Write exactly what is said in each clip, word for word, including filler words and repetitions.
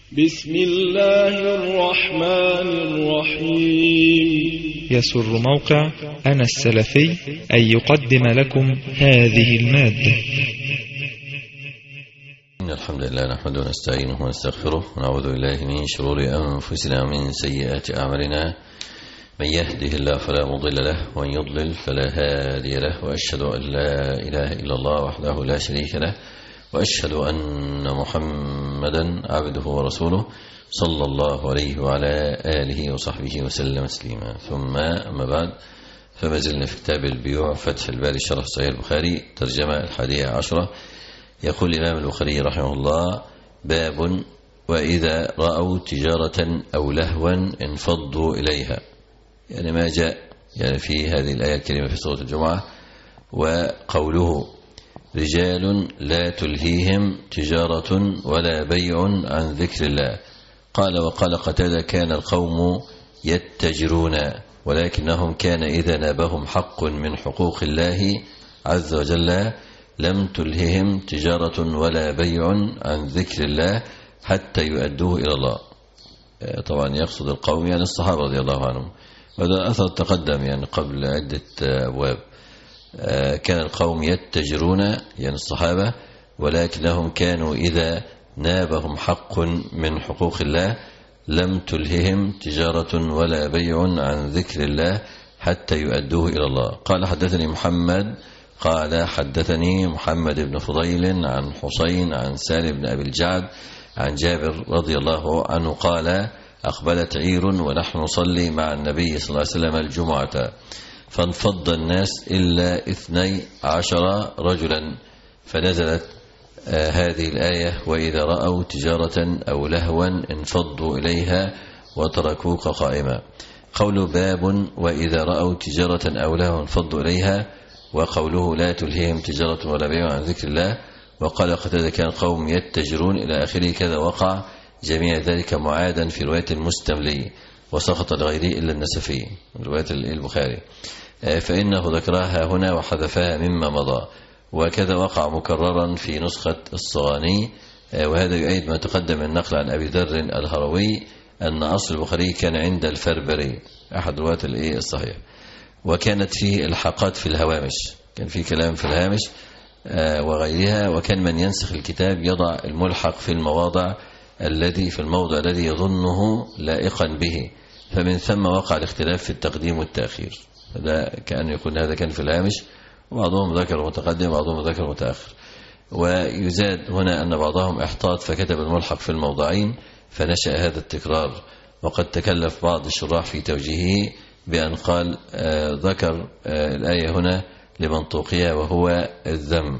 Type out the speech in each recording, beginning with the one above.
بسم الله الرحمن الرحيم. يسر موقع أنا السلفي أن يقدم لكم هذه المادة. إن الحمد لله نحمده ونستعينه ونستغفره ونعوذ بالله من شرور أنفسنا ومن سيئات أعمالنا. من يهده الله فلا مضل له ومن يضلل فلا هادي له، وأشهد أن لا إله إلا الله وحده لا شريك له، وأشهد أن محمدا عبده ورسوله صلى الله عليه وعلى آله وصحبه وسلم تسليما. ثم أما بعد، فما زلنا في كتاب البيوع فتح الباري شرح صحيح البخاري ترجمة الحادية عشرة. يقول الإمام البخاري رحمه الله: باب وإذا رأوا تجارة أو لهوا انفضوا إليها. يعني ما جاء يعني في هذه الآية الكريمة في سورة الجمعة. وقوله: رجال لا تلهيهم تجارة ولا بيع عن ذكر الله. قال وقال قتادة: كان القوم يتجرون ولكنهم كان إذا نابهم حق من حقوق الله عز وجل لم تلههم تجارة ولا بيع عن ذكر الله حتى يؤدوه إلى الله. طبعا يقصد القوم يعني الصحابة رضي الله عنهم، وهذا أثر تقدم يعني قبل عدة أبواب. كان القوم يتجرون يعني الصحابة، ولكنهم كانوا إذا نابهم حق من حقوق الله لم تلههم تجارة ولا بيع عن ذكر الله حتى يؤدوه إلى الله. قال حدثني محمد قال حدثني محمد بن فضيل عن حسين عن سالم بن أبي الجعد عن جابر رضي الله عنه قال: أقبلت عير ونحن نصلي مع النبي صلى الله عليه وسلم الجمعة، فانفض الناس إلا اثني عشر رجلا، فنزلت آه هذه الآية: وإذا رأوا تجارة أو لهوا انفضوا إليها وتركوك قائما. قول باب وإذا رأوا تجارة أو لهوا انفضوا إليها، وقوله لا تلهيهم تجارة ولا بيع عن ذكر الله. وقال قتادة: كان قوم يتجرون إلى آخره. كذا وقع جميع ذلك معادا في رواية المستملي، وسقط لغيره إلا النسفي رواية البخاري، فإنه ذكرها هنا وحذفها مما مضى. وكذا وقع مكررا في نسخة الصغاني. وهذا يؤيد ما تقدم النقل عن أبي ذر الهروي أن أصل البخاري كان عند الفربري أحد رواة الصحيح، وكانت فيه الحاقات في الهوامش، كان فيه كلام في الهامش وغيرها. وكان من ينسخ الكتاب يضع الملحق في المواضع الذي في الموضع الذي يظنه لائقا به، فمن ثم وقع الاختلاف في التقديم والتأخير. هذا كأن يكون هذا كان في الهامش، وبعضهم ذكر متقدم وبعضهم ذكر متأخر. ويزاد هنا أن بعضهم احتاط فكتب الملحق في الموضعين، فنشأ هذا التكرار. وقد تكلف بعض الشراح في توجيهه بأن قال آه ذكر آه الآية هنا لمنطوقها، وهو الذم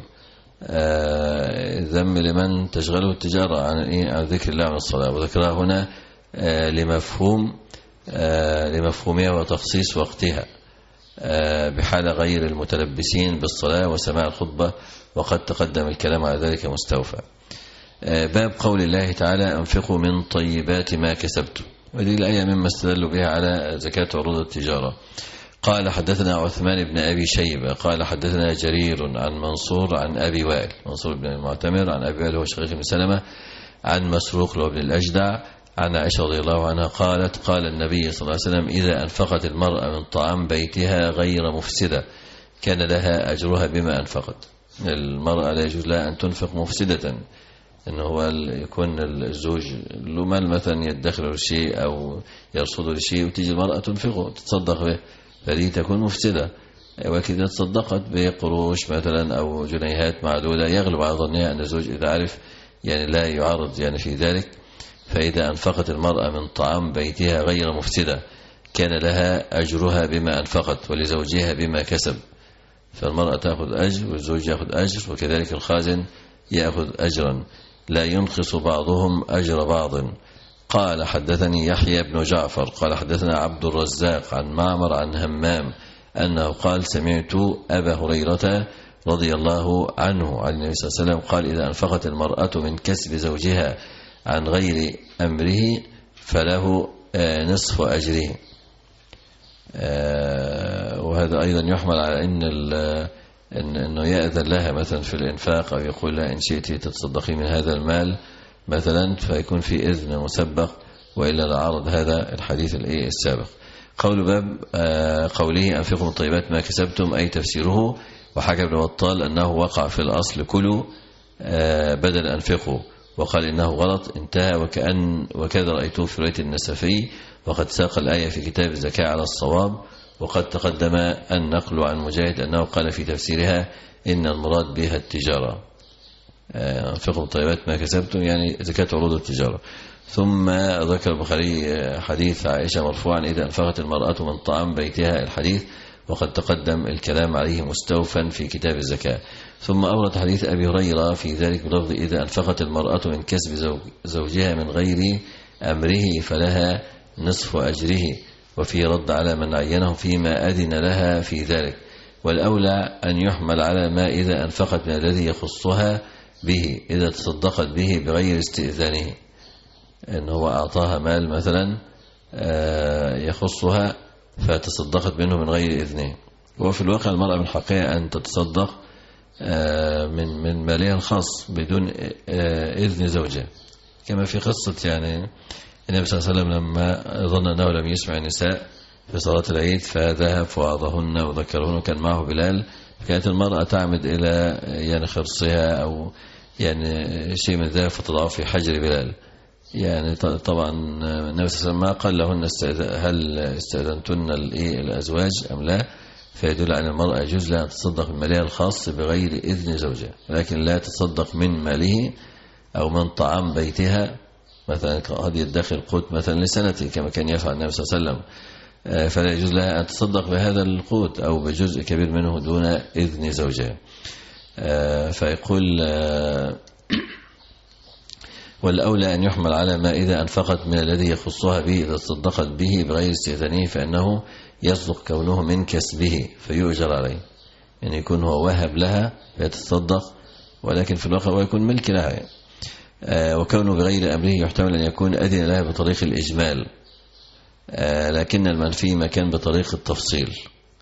آه الذم لمن تشغله التجارة عن, إيه؟ عن ذكر الله عن الصلاة. وذكرها هنا آه لمفهوم آه لمفهومها وتخصيص وقتها بحال غير المتلبسين بالصلاة وسماع الخطبة، وقد تقدم الكلام على ذلك مستوفى. باب قول الله تعالى: أنفقوا من طيبات ما كسبتم. وهذه الآية مما استدلوا بها على زكاة عروض التجارة. قال حدثنا عثمان بن أبي شيبة قال حدثنا جرير عن منصور عن أبي وائل، منصور بن المعتمر عن أبي وائل هو شقيق بن سلمة، عن مسروق بن الأجدع عن عائشة رضي الله عنها قالت: قال النبي صلى الله عليه وسلم: إذا أنفقت المرأة من طعام بيتها غير مفسدة كان لها أجرها بما أنفقت. المرأة لا يجوز لها أن تنفق مفسدة، إنه هو يكون الزوج له مال مثلا يدخر لشيء أو يرصد لشيء، وتيجي المرأة تنفقه تتصدق به، فهذه تكون مفسدة. وكذا تصدقت بقروش مثلا أو جنيهات معدودة، يغلب على ظنها أن الزوج إذا عرف يعني لا يعارض يعني في ذلك. فإذا أنفقت المرأة من طعام بيتها غير مفسدة كان لها أجرها بما أنفقت ولزوجها بما كسب. فالمرأة تأخذ أجر والزوج يأخذ أجر، وكذلك الخازن يأخذ أجرا، لا ينقص بعضهم أجر بعض. قال حدثني يحيى بن جعفر قال حدثنا عبد الرزاق عن معمر عن همام أنه قال: سمعت أبا هريرة رضي الله عنه عن النبي صلى الله عليه وسلم قال: إذا أنفقت المرأة من كسب زوجها عن غير أمره فله نصف أجره. وهذا أيضا يحمل على أن إن أنه يأذن لها مثلا في الإنفاق، أو يقول لها إن شئت تتصدقي من هذا المال مثلا فيكون في إذن مسبق، وإلا لعرض هذا الحديث السابق. قول باب قوله أنفقوا من طيبات ما كسبتم، أي تفسيره وحكى ابن بطال أنه وقع في الأصل كلوا بدل أنفقوا، وقال إنه غلط، انتهى. وكأن وكذا رأيته في رواية النسفي، وقد ساق الآية في كتاب الزكاة على الصواب. وقد تقدم النقل عن مجاهد أنه قال في تفسيرها إن المراد بها التجارة، أنفقوا من طيبات ما كسبتم يعني زكاة عروض التجارة. ثم ذكر البخاري حديث عائشة مرفوعا إذا أنفقت المرأة من طعام بيتها الحديث، وقد تقدم الكلام عليه مستوفا في كتاب الزكاة. ثم أورد حديث أبي هريرة في ذلك بلفظ إذا أنفقت المرأة من كسب زوجها من غير أمره فلها نصف أجره، وفي رد على من عينه فيما أذن لها في ذلك. والأولى أن يحمل على ما إذا أنفقت من الذي يخصها به، إذا تصدقت به بغير استئذانه، إن هو أعطاها مال مثلا يخصها فتصدقت منه من غير إذنه. وفي الواقع المرأة من حقها أن تتصدق من من مالها الخاص بدون إذن زوجها، كما في قصة يعني النبي صلى الله عليه وسلم لما ظن أنه لم يسمع النساء في صلاة العيد فذهب فوعظهن وذكرهن، وكان معه بلال، فكانت المرأة تعمد إلى يعني خرصها أو يعني شيء من ذلك فتضعه في حجر بلال. يعني طبعا النبي صلى الله عليه وسلم ما قال لهن هل استأذنتن الأزواج أم لا، فيدل على المرأة يجوز لها أن تصدق من مالها الخاص بغير إذن زوجها، ولكن لا تصدق من ماله أو من طعام بيتها، مثلا قد يدخر قوت مثلا لسنته كما كان يفعل النبي صلى الله عليه وسلم، فلا يجوز لها أن تصدق بهذا القوت أو بجزء كبير منه دون إذن زوجها. فيقول والأولى أن يحمل على ما إذا أنفقت من الذي يخصها به إذا تصدقت به بغير استئذانه، فإنه يصدق كونه من كسبه فيؤجر عليه، يعني يكون هو وهب لها فيتصدق، ولكن في الواقع هو يكون ملك لها يعني. آه وكونه بغير أمره يحتمل أن يكون أذن لها بطريق الإجمال، آه لكن المنفي ما كان بطريق التفصيل،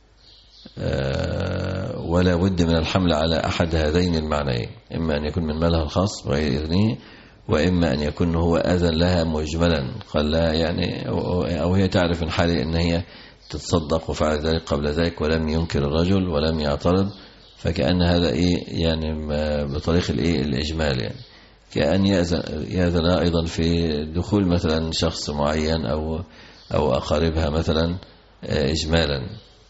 آه ولا بد من الحمل على أحد هذين المعنيين، إما أن يكون من مالها الخاص بغير إذنه، وإما أن يكون هو أذن لها مجملا قال لها يعني، أو هي تعرف من حاله أن هي تتصدق وفعل ذلك قبل ذلك ولم ينكر الرجل ولم يعترض، فكأن هذا إيه يعني بطريق الإيه الإجمال، يعني كأن يأذن أيضا في دخول مثلا شخص معين أو أو أقاربها مثلا إجمالا.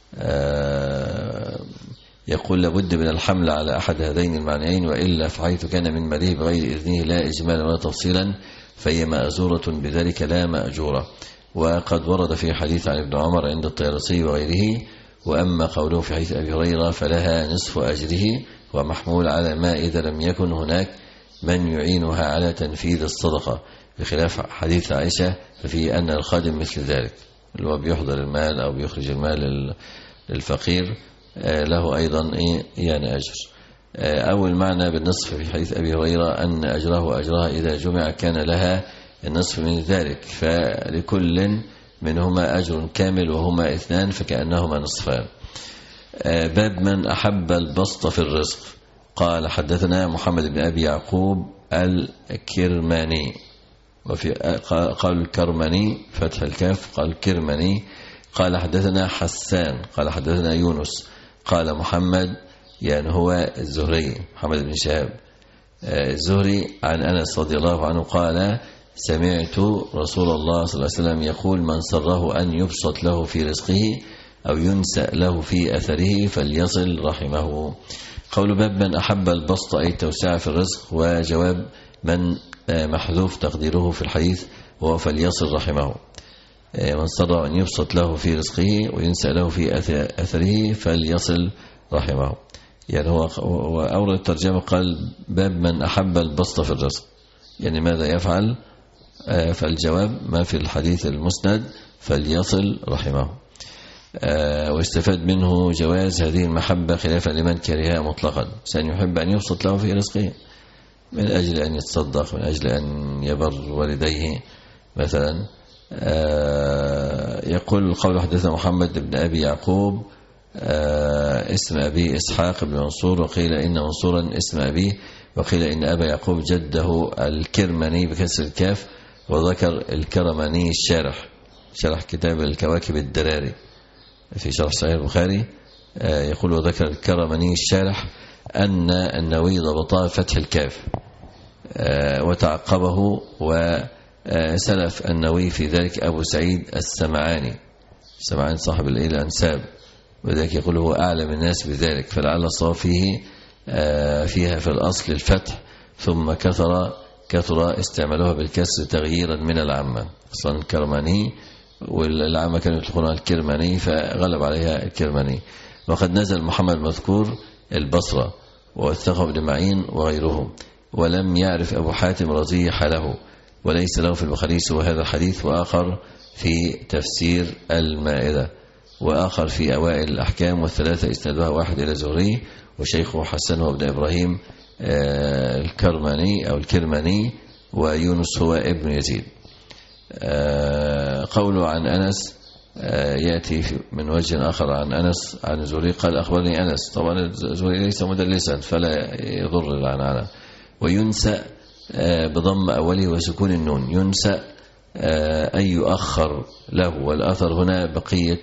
يقول لابد من الحمل على أحد هذين المعنيين، وإلا فحيث كان من ماله بغير إذنه لا إجمالا ولا تفصيلا فهي مأزورة بذلك لا مأجورة. وقد ورد في حديث عن ابن عمر عند الطيالسي وغيره. وأما قوله في حديث أبي هريرة فلها نصف أجره ومحمول على ما إذا لم يكن هناك من يعينها على تنفيذ الصدقة، بخلاف حديث عائشة ففيه أن الخادم مثل ذلك، اللي هو بيحضر المال أو بيخرج المال للفقير له أيضا يعني أجر. أول معنى بالنصف في حديث أبي هريرة أن أجره وأجرها إذا جمع كان لها النصف من ذلك، فلكل منهما أجر كامل وهما اثنان فكأنهما نصفان. باب من أحب البسط في الرزق. قال حدثنا محمد بن أبي يعقوب الكرماني، وفي قال الكرماني فتح الكاف قال الكرماني. قال حدثنا حسان قال حدثنا يونس قال محمد يعني هو الزهري محمد بن شهاب الزهري عن أنس رضي الله عنه قال سمعت رسول الله صلى الله عليه وسلم يقول من سره أن يبسط له في رزقه أو ينسأ له في أثره فليصل رحمه. قول باب من أحب البسط أي التوسعة في الرزق، وجواب من محذوف تقديره في الحديث وهو فليصل رحمه. من سره أن يبسط له في رزقه وينسأ له في أثره فليصل رحمه. يعني هو أورد الترجمة قال باب من أحب البسط في الرزق، يعني ماذا يفعل؟ فالجواب ما في الحديث المسند فليصل رحمه. واستفاد منه جواز هذه المحبة خلافا لمن كرهها مطلقا، سأن يحب أن يبسط له في رزقه من أجل أن يتصدق، من أجل أن يبر والديه مثلا. يقول قول حدثنا محمد بن أبي يعقوب اسم أبي إسحاق بن منصور، وقيل إن منصورا اسم أبيه، وقيل إن أبا يعقوب جده الكرماني بكسر الكاف، وذكر الكرماني الشارح شرح كتاب الكواكب الدراري في شرح صحيح البخاري، يقول وذكر الكرماني الشارح أن النووي ضبطها فتح الكاف وتعقبه، وسلف النووي في ذلك أبو سعيد السمعاني السمعاني صاحب الأنساب، وذلك يقول هو أعلم الناس بذلك، فلعل الصواب فيه فيها في الأصل الفتح، ثم كثر كثر استعمالها بالكسر تغييرا من العامة، أصلا الكرماني والعامة كانوا يطلقونها الكرماني فغلب عليها الكرماني. وقد نزل محمد المذكور البصرة ووثقه ابن معين وغيره، ولم يعرف أبو حاتم رزي حاله، وليس له في البخاري سوى هذا الحديث، وآخر في تفسير المائدة، وآخر في أوائل الأحكام، والثلاثة إسنادها واحد إلى زهري وشيخه حسنه ابن إبراهيم الكرماني أو الكرماني، ويونس هو ابن يزيد. قوله عن أنس يأتي من وجه آخر عن أنس عن زهري قال أخبرني أنس، طبعا زهري ليس مدلسا فلا يضر العنعنة. وينسى بضم أوله وسكون النون، ينسى أن يؤخر له، والأثر هنا بقية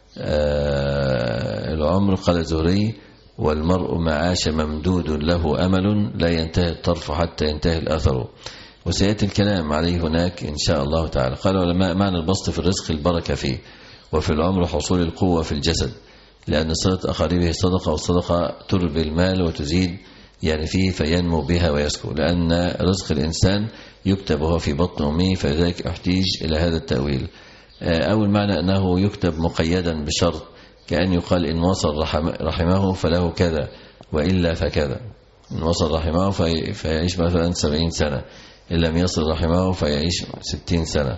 العمر. قال زهري والمرء معاش ممدود له أمل لا ينتهي الطرف حتى ينتهي الأثر، وسيأتي الكلام عليه هناك إن شاء الله تعالى. قال علماء معنى البسط في الرزق البركة فيه، وفي العمر حصول القوة في الجسد، لأن صلة أقاربه صدقة، والصدقة تربي المال وتزيد يعني فيه فينمو بها ويسكو، لأن رزق الإنسان يكتب وهو في بطن أمه، فلذلك احتيج إلى هذا التأويل. أول معنى أنه يكتب مقيدا بشرط، كأن يقال إن وصل رحمه فله كذا وإلا فكذا، إن وصل رحمه فيعيش مثلا سبعين سنة، إن لم يصل رحمه فيعيش ستين سنة.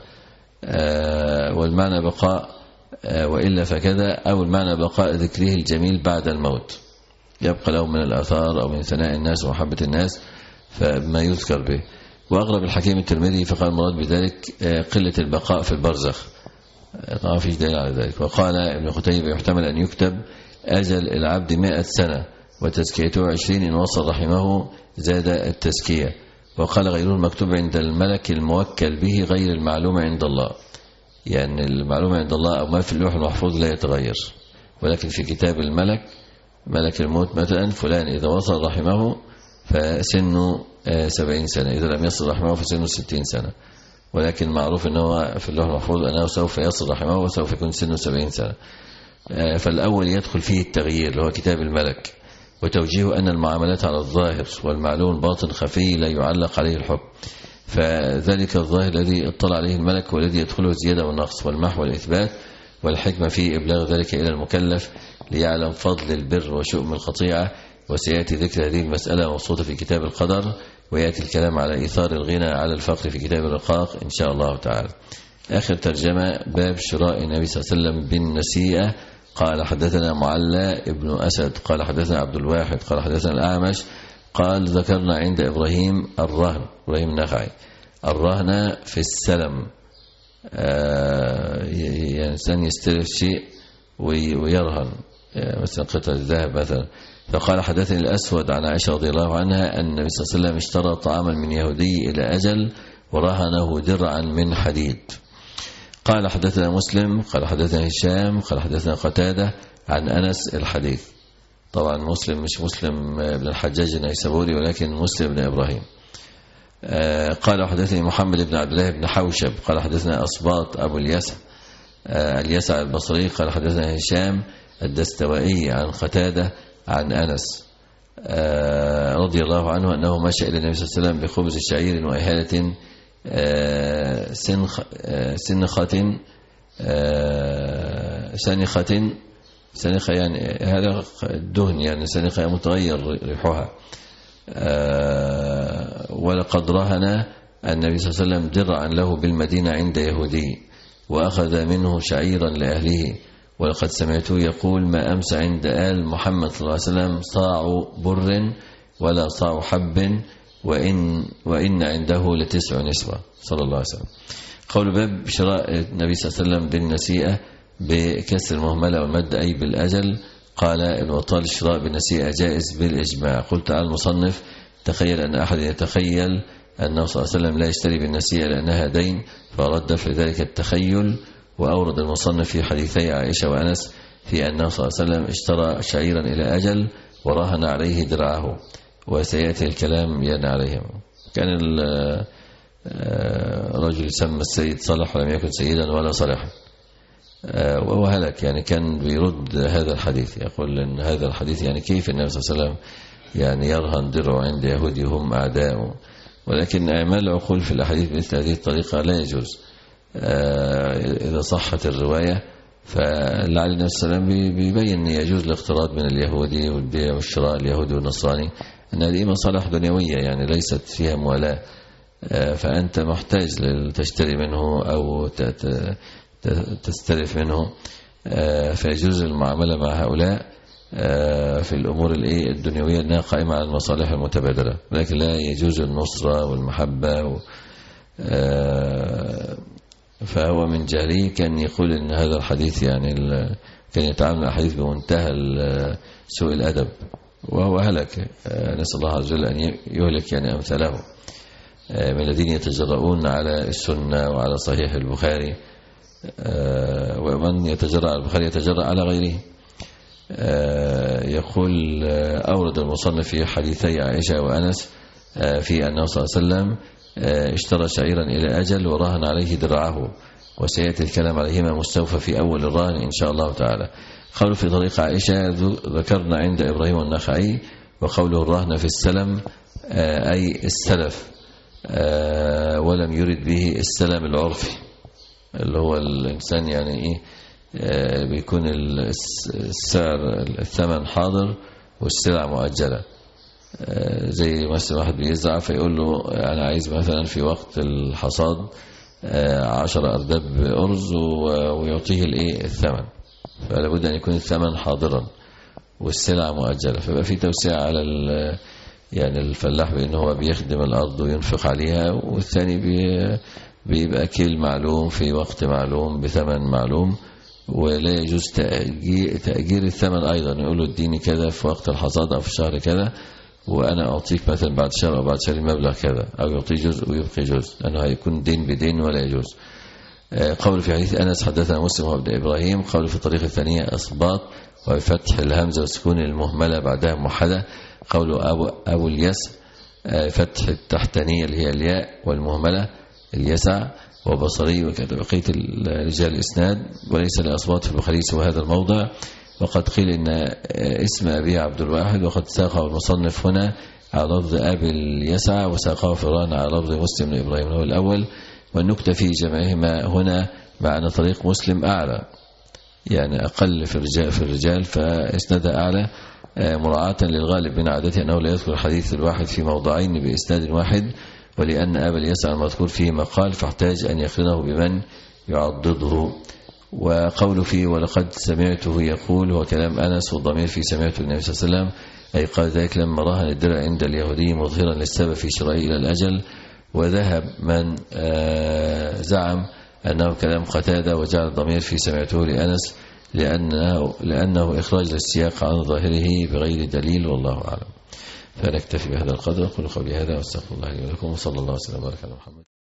والمعنى بقاء وإلا فكذا، أو المعنى بقاء ذكره الجميل بعد الموت، يبقى له من الآثار أو من ثناء الناس ومحبة الناس فما يذكر به. وأغرب الحكيم الترمذي فقال المراد بذلك قلة البقاء في البرزخ، طبعا فيش دليل على ذلك. وقال ابن قتيبة يحتمل أن يكتب أجل العبد مائة سنة وتزكيته عشرين، إن وصل رحمه زاد التزكية. وقال غيره المكتوب عند الملك الموكل به غير المعلومة عند الله، يعني المعلومة عند الله أو ما في اللوح المحفوظ لا يتغير، ولكن في كتاب الملك ملك الموت مثلا فلان إذا وصل رحمه فسنه سبعين سنة، إذا لم يصل رحمه فسنه ستين سنة، ولكن معروف أنه في اللوح المحفوظ أنه سوف يصل رحمه وسوف يكون سنه سبعين سنة. فالأول يدخل فيه التغيير اللي هو كتاب الملك، وتوجيه أن المعاملات على الظاهر، والمعلوم باطن خفي لا يعلق عليه الحكم، فذلك الظاهر الذي اطلع عليه الملك والذي يدخله الزيادة والنقص والمحو والإثبات، والحكمة في إبلاغ ذلك إلى المكلف ليعلم فضل البر وشؤم القطيعة. وسيأتي ذكر هذه المسألة مبسوطة في كتاب القدر، ويأتي الكلام على إيثار الغنى على الفقر في كتاب الرقاق إن شاء الله تعالى. آخر ترجمة باب شراء النبي صلى الله عليه وسلم بالنسيئة. قال حدثنا معلى ابن أسد قال حدثنا عبد الواحد قال حدثنا الأعمش قال ذكرنا عند إبراهيم الرهن، إبراهيم النخعي، الرهن في السلم، يعني إنسان يستلف شيء ويرهن مثلا قطعة الذهب مثلا. فقال حدثني الأسود عن عائشة رضي الله عنها أن النبي صلى الله عليه وسلم اشترى طعاما من يهودي إلى أجل ورهنه درعا من حديد. قال حدثنا مسلم قال حدثنا هشام قال حدثنا قتادة عن أنس الحديث. طبعا مسلم مش مسلم بن الحجاج النيسابوري ولكن مسلم بن إبراهيم. قال حدثني محمد بن عبد الله بن حوشب قال حدثنا أصباط أبو اليسع اليسع البصري قال حدثنا هشام الدستوائي عن قتادة عن أنس رضي الله عنه أنه مشى إلى النبي صلى الله عليه وسلم بخبز شعير وإهالة سنخ سنخة سنخة سنخة يعني هذا الدهن يعني سنخة متغير ريحها. ولقد رهن النبي صلى الله عليه وسلم درعا له بالمدينة عند يهودي وأخذ منه شعيرا لأهله. ولقد سمعته يقول ما أمس عند آل محمد صلى الله عليه وسلم صاع بر ولا صاع حب وإن, وإن عنده لتسع نسوة صلى الله عليه وسلم. قول باب شراء النبي صلى الله عليه وسلم بالنسيئة بكسر المهملة والمد أي بالأجل. قال الوطال الشراء بالنسيئة جائز بالإجماع. قلت على المصنف تخيل أن أحد يتخيل أنه صلى الله عليه وسلم لا يشتري بالنسيئة لأنها دين، فأراد دفع ذلك التخيل، وأورد المصنف في حديثي عائشة وأنس في أنه صلى الله عليه وسلم اشترى شعيرا إلى أجل وراهن عليه درعه، وسيأتي الكلام ين عليهم. كان الرجل يسمى السيد صالح ولم يكن سيدا ولا صالحا، وهو هلك. يعني كان بيرد هذا الحديث، يقول أن هذا الحديث يعني كيف النبي صلى الله عليه وسلم يعني يرهن درعه عند يهودي هم أعداء. ولكن أعمال العقول في الأحاديث مثل هذه الطريقة لا يجوز إذا صحت الرواية. فلعل النبي صلى الله عليه وسلم بيبين أن يجوز الاقتراض من اليهودي والبيع والشراء اليهودي والنصراني، أن هذه مصالح دنيوية يعني ليست فيها موالاة، فأنت محتاج لتشتري منه أو تستلف منه، فيجوز المعاملة مع هؤلاء في الأمور الدنيوية أنها قائمة على المصالح المتبادلة، لكن لا يجوز النصرة والمحبة. فهو من جهله كان يقول أن هذا الحديث يعني كان يتعامل مع الحديث بمنتهى سوء الأدب، وهو هلك. نسأل الله عز وجل أن يهلك يعني أمثاله من الذين يتجرؤون على السنة وعلى صحيح البخاري، ومن يتجرأ على البخاري يتجرأ على غيره. يقول أورد المصنف في حديثي عائشة وأنس في أنه صلى الله عليه وسلم اشترى شعيرا إلى أجل وراهن عليه درعه، وسيأتي الكلام عليهما مستوفى في أول الراهن إن شاء الله تعالى. قول في طريق عائشة ذكرنا عند إبراهيم النخعي، وقوله الرهن في السلم أي السلف، ولم يرد به السلم العرفي اللي هو الإنسان يعني إيه بيكون السعر الثمن حاضر والسلع مؤجلة. زي مثلا واحد بيزرع فيقول له أنا عايز مثلا في وقت الحصاد عشر أرداب أرز ويعطيه الإيه الثمن، فلا بد أن يكون الثمن حاضرا والسلع مؤجلة. فبقى في توسيع على يعني الفلاح بأنه هو بيخدم الأرض وينفق عليها، والثاني بيبقى كيل معلوم في وقت معلوم بثمن معلوم، ولا يجوز تأجير الثمن أيضا. يقول له اديني كذا في وقت الحصاد أو في الشهر كذا وأنا أعطيك مثلا بعد شهر أو بعد شهر مبلغ كذا، أو يعطي جزء ويبقي جزء، لأنه هيكون دين بدين ولا يجوز. قول في حديث أنس حدثنا مسلم وابن إبراهيم. قول في الطريقة الثانية أصباط وفتح الهمزة وسكون المهملة بعدها موحدة. قول أبو, أبو اليسر فتح التحتانية اللي هي الياء والمهملة اليسع، وبصري وكذا بقية رجال الإسناد، وليس لأصباط في البخاري سوى هذا الموضع. وقد قيل إن اسم أبي عبد الواحد، وقد ساقه المصنف هنا على لفظ أبي اليسع وساقه في الرهن على لفظ مسلم بن إبراهيم هو الأول. والنكتة في جمعهما هنا مع أن طريق مسلم أعلى يعني أقل في الرجال, في الرجال فإسنادها أعلى مراعاة للغالب من عادته أنه لا يذكر الحديث الواحد في موضعين بإسناد واحد، ولأن أبا اليسع المذكور فيه مقال فاحتاج أن يقرنه بمن يعضده. وقوله فيه ولقد سمعته يقول هو كلام أنس، والضمير في سمعته النبي صلى الله عليه وسلم، أي قال ذلك لما راهن الدرع عند اليهودي مظهرا للسبب في شرائه إلى الأجل. وذهب من زعم أنه كلام قتادة وجعل الضمير في سمعته لأنس لأنه, لأنه إخراج للسياق عن ظاهره بغير دليل، والله أعلم. فنكتفي بهذا القدر. أقول قولي هذا واستغفر الله لي ولكم، وصلى الله وسلم وبارك على محمد.